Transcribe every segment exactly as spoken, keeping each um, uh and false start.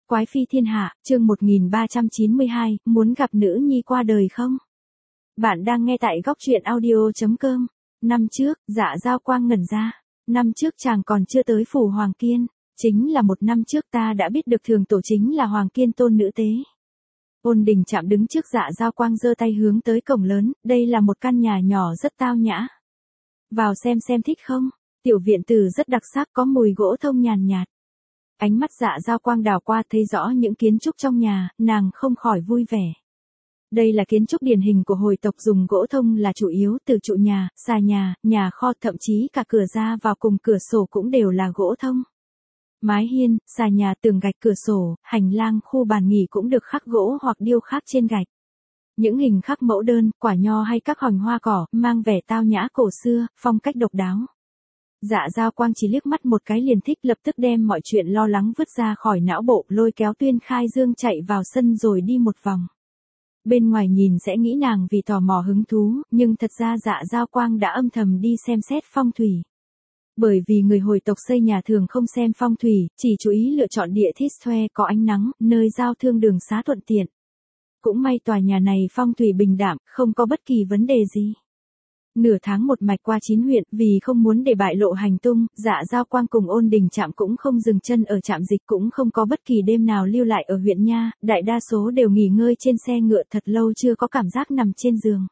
Quái phi thiên hạ, chương một nghìn ba trăm chín mươi hai, muốn gặp nữ nhi qua đời không? Bạn đang nghe tại góc truyện audio chấm com. Năm trước, Dạ Giao Quang ngẩn ra. Năm trước chàng còn chưa tới phủ Hoàng Kiên. Chính là một năm trước ta đã biết được thường tổ chính là Hoàng Kiên tôn nữ tế. Ôn Đình Trạm đứng trước Dạ Giao Quang giơ tay hướng tới cổng lớn, đây là một căn nhà nhỏ rất tao nhã. Vào xem xem thích không? Tiểu viện tử rất đặc sắc, có mùi gỗ thông nhàn nhạt. Ánh mắt Dạ Giao Quang đảo qua thấy rõ những kiến trúc trong nhà, nàng không khỏi vui vẻ. Đây là kiến trúc điển hình của hồi tộc, dùng gỗ thông là chủ yếu, từ trụ nhà, xà nhà, nhà kho, thậm chí cả cửa ra vào cùng cửa sổ cũng đều là gỗ thông. Mái hiên, xà nhà, tường gạch, cửa sổ, hành lang, khu bàn nghỉ cũng được khắc gỗ hoặc điêu khắc trên gạch. Những hình khắc mẫu đơn, quả nho hay các hoành hoa cỏ, mang vẻ tao nhã cổ xưa, phong cách độc đáo. Dạ Giao Quang chỉ liếc mắt một cái liền thích, lập tức đem mọi chuyện lo lắng vứt ra khỏi não bộ, lôi kéo Tuyên Khai Dương chạy vào sân rồi đi một vòng. Bên ngoài nhìn sẽ nghĩ nàng vì tò mò hứng thú, nhưng thật ra Dạ Giao Quang đã âm thầm đi xem xét phong thủy. Bởi vì người hồi tộc xây nhà thường không xem phong thủy, chỉ chú ý lựa chọn địa thiết xoe có ánh nắng, nơi giao thương đường xá thuận tiện. Cũng may tòa nhà này phong thủy bình đạm, không có bất kỳ vấn đề gì. Nửa tháng một mạch qua chín huyện, vì không muốn để bại lộ hành tung, Dạ Giao Quang cùng Ôn Đình Trạm cũng không dừng chân ở trạm dịch, cũng không có bất kỳ đêm nào lưu lại ở huyện nha, đại đa số đều nghỉ ngơi trên xe ngựa, thật lâu chưa có cảm giác nằm trên giường.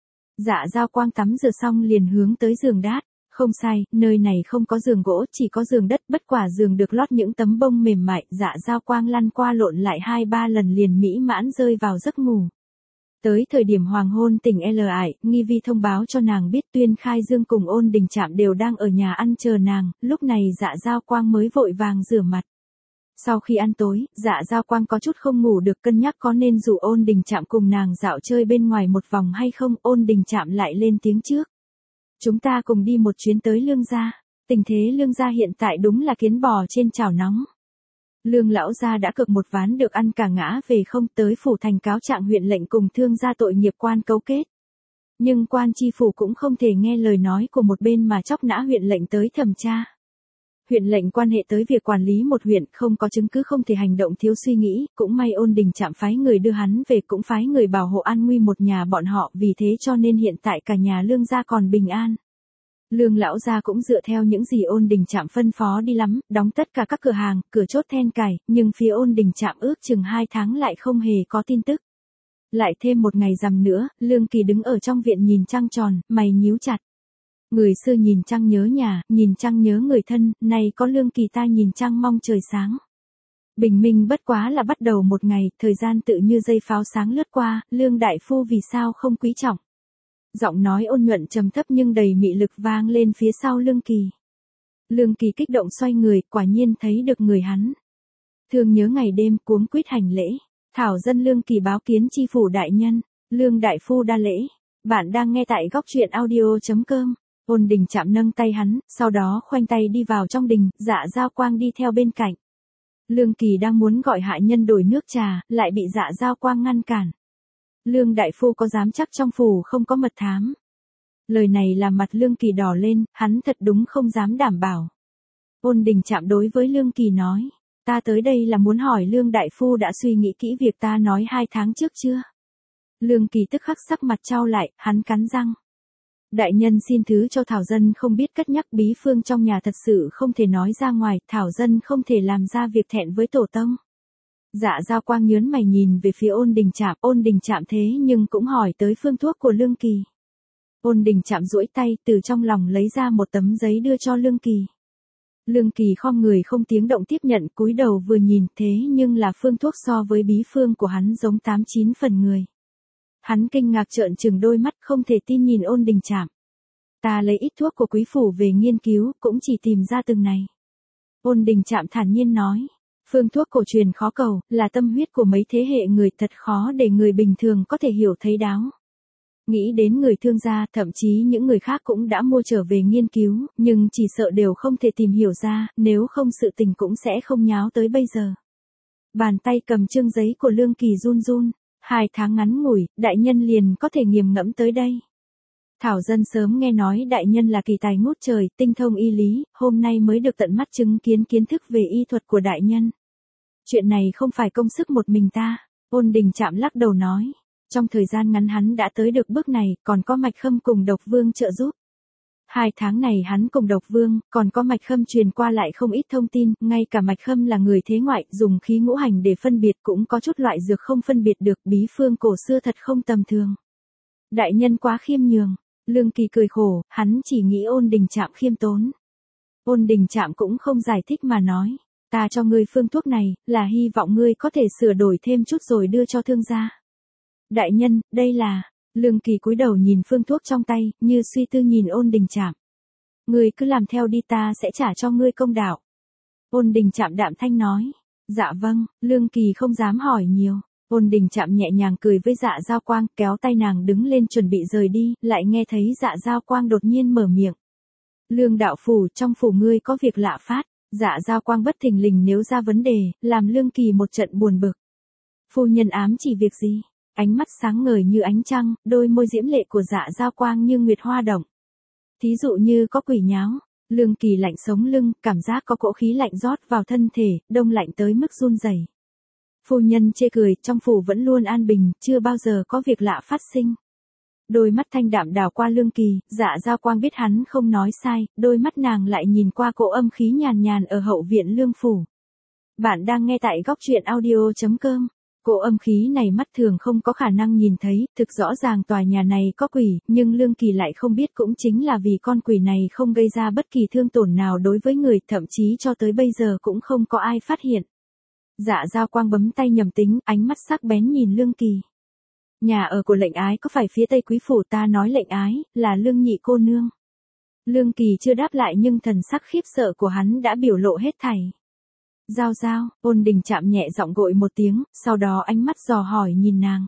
Dạ Giao Quang tắm rửa xong liền hướng tới giường đát. Không sai, nơi này không có giường gỗ, chỉ có giường đất, bất quả giường được lót những tấm bông mềm mại, Dạ Giao Quang lăn qua lộn lại hai ba lần liền mỹ mãn rơi vào giấc ngủ. Tới thời điểm hoàng hôn tỉnh L ải, Nghi Vi thông báo cho nàng biết Tuyên Khai Dương cùng Ôn Đình Trạm đều đang ở nhà ăn chờ nàng, lúc này Dạ Giao Quang mới vội vàng rửa mặt. Sau khi ăn tối, Dạ Giao Quang có chút không ngủ được, cân nhắc có nên rủ Ôn Đình Trạm cùng nàng dạo chơi bên ngoài một vòng hay không. Ôn Đình Trạm lại lên tiếng trước. Chúng ta cùng đi một chuyến tới Lương gia. Tình thế Lương gia hiện tại đúng là kiến bò trên chảo nóng. Lương lão gia đã cực một ván được ăn cả ngã về không, tới phủ thành cáo trạng huyện lệnh cùng thương gia tội nghiệp quan cấu kết. Nhưng quan tri phủ cũng không thể nghe lời nói của một bên mà chóc nã huyện lệnh tới thẩm tra. Huyện lệnh quan hệ tới việc quản lý một huyện, không có chứng cứ không thể hành động thiếu suy nghĩ, cũng may Ôn Đình Trạm phái người đưa hắn về, cũng phái người bảo hộ an nguy một nhà bọn họ, vì thế cho nên hiện tại cả nhà Lương gia còn bình an. Lương lão gia cũng dựa theo những gì Ôn Đình Trạm phân phó đi lắm, đóng tất cả các cửa hàng, cửa chốt then cài, nhưng phía Ôn Đình Trạm ước chừng hai tháng lại không hề có tin tức. Lại thêm một ngày rằm nữa, Lương Kỳ đứng ở trong viện nhìn trăng tròn, mày nhíu chặt. Người xưa nhìn trăng nhớ nhà, nhìn trăng nhớ người thân, nay có Lương Kỳ ta nhìn trăng mong trời sáng. Bình minh bất quá là bắt đầu một ngày, thời gian tự như dây pháo sáng lướt qua, Lương đại phu vì sao không quý trọng. Giọng nói ôn nhuận trầm thấp nhưng đầy mị lực vang lên phía sau Lương Kỳ. Lương Kỳ kích động xoay người, quả nhiên thấy được người hắn. Thương nhớ ngày đêm, cuống quýt hành lễ. Thảo dân Lương Kỳ báo kiến tri phủ đại nhân. Lương đại phu đa lễ. Bạn đang nghe tại góc truyện audio chấm com. Ôn Đình Trạm nâng tay hắn, sau đó khoanh tay đi vào trong đình, Dạ Giao Quang đi theo bên cạnh. Lương Kỳ đang muốn gọi hạ nhân đổi nước trà, lại bị Dạ Giao Quang ngăn cản. Lương đại phu có dám chắc trong phủ không có mật thám? Lời này làm mặt Lương Kỳ đỏ lên, hắn thật đúng không dám đảm bảo. Ôn Đình Trạm đối với Lương Kỳ nói, ta tới đây là muốn hỏi Lương đại phu đã suy nghĩ kỹ việc ta nói hai tháng trước chưa? Lương Kỳ tức khắc sắc mặt chau lại, hắn cắn răng. Đại nhân xin thứ cho Thảo dân không biết cất nhắc, bí phương trong nhà thật sự không thể nói ra ngoài, Thảo dân không thể làm ra việc thẹn với tổ tông. Dạ Giao Quang nhớn mày nhìn về phía Ôn Đình Trạm, Ôn Đình Trạm thế nhưng cũng hỏi tới phương thuốc của Lương Kỳ. Ôn Đình Trạm duỗi tay từ trong lòng lấy ra một tấm giấy đưa cho Lương Kỳ. Lương Kỳ khom người không tiếng động tiếp nhận, cúi đầu vừa nhìn, thế nhưng là phương thuốc so với bí phương của hắn giống tám chín phần người. Hắn kinh ngạc trợn trừng đôi mắt, không thể tin nhìn Ôn Đình Trạm. Ta lấy ít thuốc của quý phủ về nghiên cứu, cũng chỉ tìm ra từng này. Ôn Đình Trạm thản nhiên nói. Phương thuốc cổ truyền khó cầu, là tâm huyết của mấy thế hệ người, thật khó để người bình thường có thể hiểu thấy đáo. Nghĩ đến người thương gia, thậm chí những người khác cũng đã mua trở về nghiên cứu, nhưng chỉ sợ đều không thể tìm hiểu ra, nếu không sự tình cũng sẽ không nháo tới bây giờ. Bàn tay cầm chương giấy của Lương Kỳ run run, hai tháng ngắn ngủi, đại nhân liền có thể nghiền ngẫm tới đây. Thảo dân sớm nghe nói đại nhân là kỳ tài ngút trời, tinh thông y lý, hôm nay mới được tận mắt chứng kiến kiến thức về y thuật của đại nhân. Chuyện này không phải công sức một mình ta. Ôn Đình Trạm lắc đầu nói. Trong thời gian ngắn hắn đã tới được bước này, còn có Mạch Khâm cùng Độc Vương trợ giúp. Hai tháng này hắn cùng Độc Vương, còn có Mạch Khâm truyền qua lại không ít thông tin, ngay cả Mạch Khâm là người thế ngoại, dùng khí ngũ hành để phân biệt cũng có chút loại dược không phân biệt được, bí phương cổ xưa thật không tầm thường. Đại nhân quá khiêm nhường. Lương Kỳ cười khổ, hắn chỉ nghĩ Ôn Đình Trạm khiêm tốn. Ôn Đình Trạm cũng không giải thích mà nói, ta cho ngươi phương thuốc này, là hy vọng ngươi có thể sửa đổi thêm chút rồi đưa cho thương gia. Đại nhân, đây là, Lương Kỳ cúi đầu nhìn phương thuốc trong tay, như suy tư nhìn Ôn Đình Trạm. Ngươi cứ làm theo đi, ta sẽ trả cho ngươi công đạo. Ôn Đình Trạm đạm thanh nói, dạ vâng. Lương Kỳ không dám hỏi nhiều. Ôn Đình Trạm nhẹ nhàng cười với Dạ Giao Quang, kéo tay nàng đứng lên chuẩn bị rời đi, lại nghe thấy Dạ Giao Quang đột nhiên mở miệng. Lương đạo phủ, trong phủ ngươi có việc lạ phát. Dạ Giao Quang bất thình lình nếu ra vấn đề, làm Lương Kỳ một trận buồn bực. Phu nhân ám chỉ việc gì? Ánh mắt sáng ngời như ánh trăng, đôi môi diễm lệ của Dạ Giao Quang như nguyệt hoa động. Thí dụ như có quỷ nháo. Lương Kỳ lạnh sống lưng, cảm giác có cỗ khí lạnh rót vào thân thể, đông lạnh tới mức run rẩy. Phu nhân chê cười, trong phủ vẫn luôn an bình, chưa bao giờ có việc lạ phát sinh. Đôi mắt thanh đạm đảo qua Lương Kỳ, Dạ Giao Quang biết hắn không nói sai, đôi mắt nàng lại nhìn qua cỗ âm khí nhàn nhàn ở hậu viện Lương phủ. Bạn đang nghe tại góc truyện audio chấm com. Cỗ âm khí này mắt thường không có khả năng nhìn thấy, thực rõ ràng tòa nhà này có quỷ, nhưng Lương Kỳ lại không biết cũng chính là vì con quỷ này không gây ra bất kỳ thương tổn nào đối với người, thậm chí cho tới bây giờ cũng không có ai phát hiện. Dạ Giao Quang bấm tay nhầm tính, ánh mắt sắc bén nhìn Lương Kỳ. Nhà ở của lệnh ái có phải phía tây quý phủ? Ta nói lệnh ái, là Lương nhị cô nương. Lương Kỳ chưa đáp lại nhưng thần sắc khiếp sợ của hắn đã biểu lộ hết thảy. Giao Giao, Ôn Đình Trạm nhẹ giọng gọi một tiếng, sau đó ánh mắt dò hỏi nhìn nàng.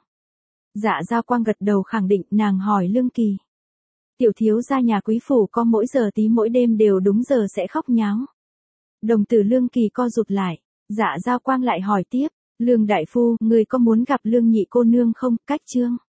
Dạ Giao Quang gật đầu khẳng định, nàng hỏi Lương Kỳ. Tiểu thiếu gia nhà quý phủ có mỗi giờ tí mỗi đêm đều đúng giờ sẽ khóc nháo. Đồng tử Lương Kỳ co rụt lại. Dạ Giao Quang lại hỏi tiếp, Lương đại phu, người có muốn gặp Lương nhị cô nương không? Cách chương.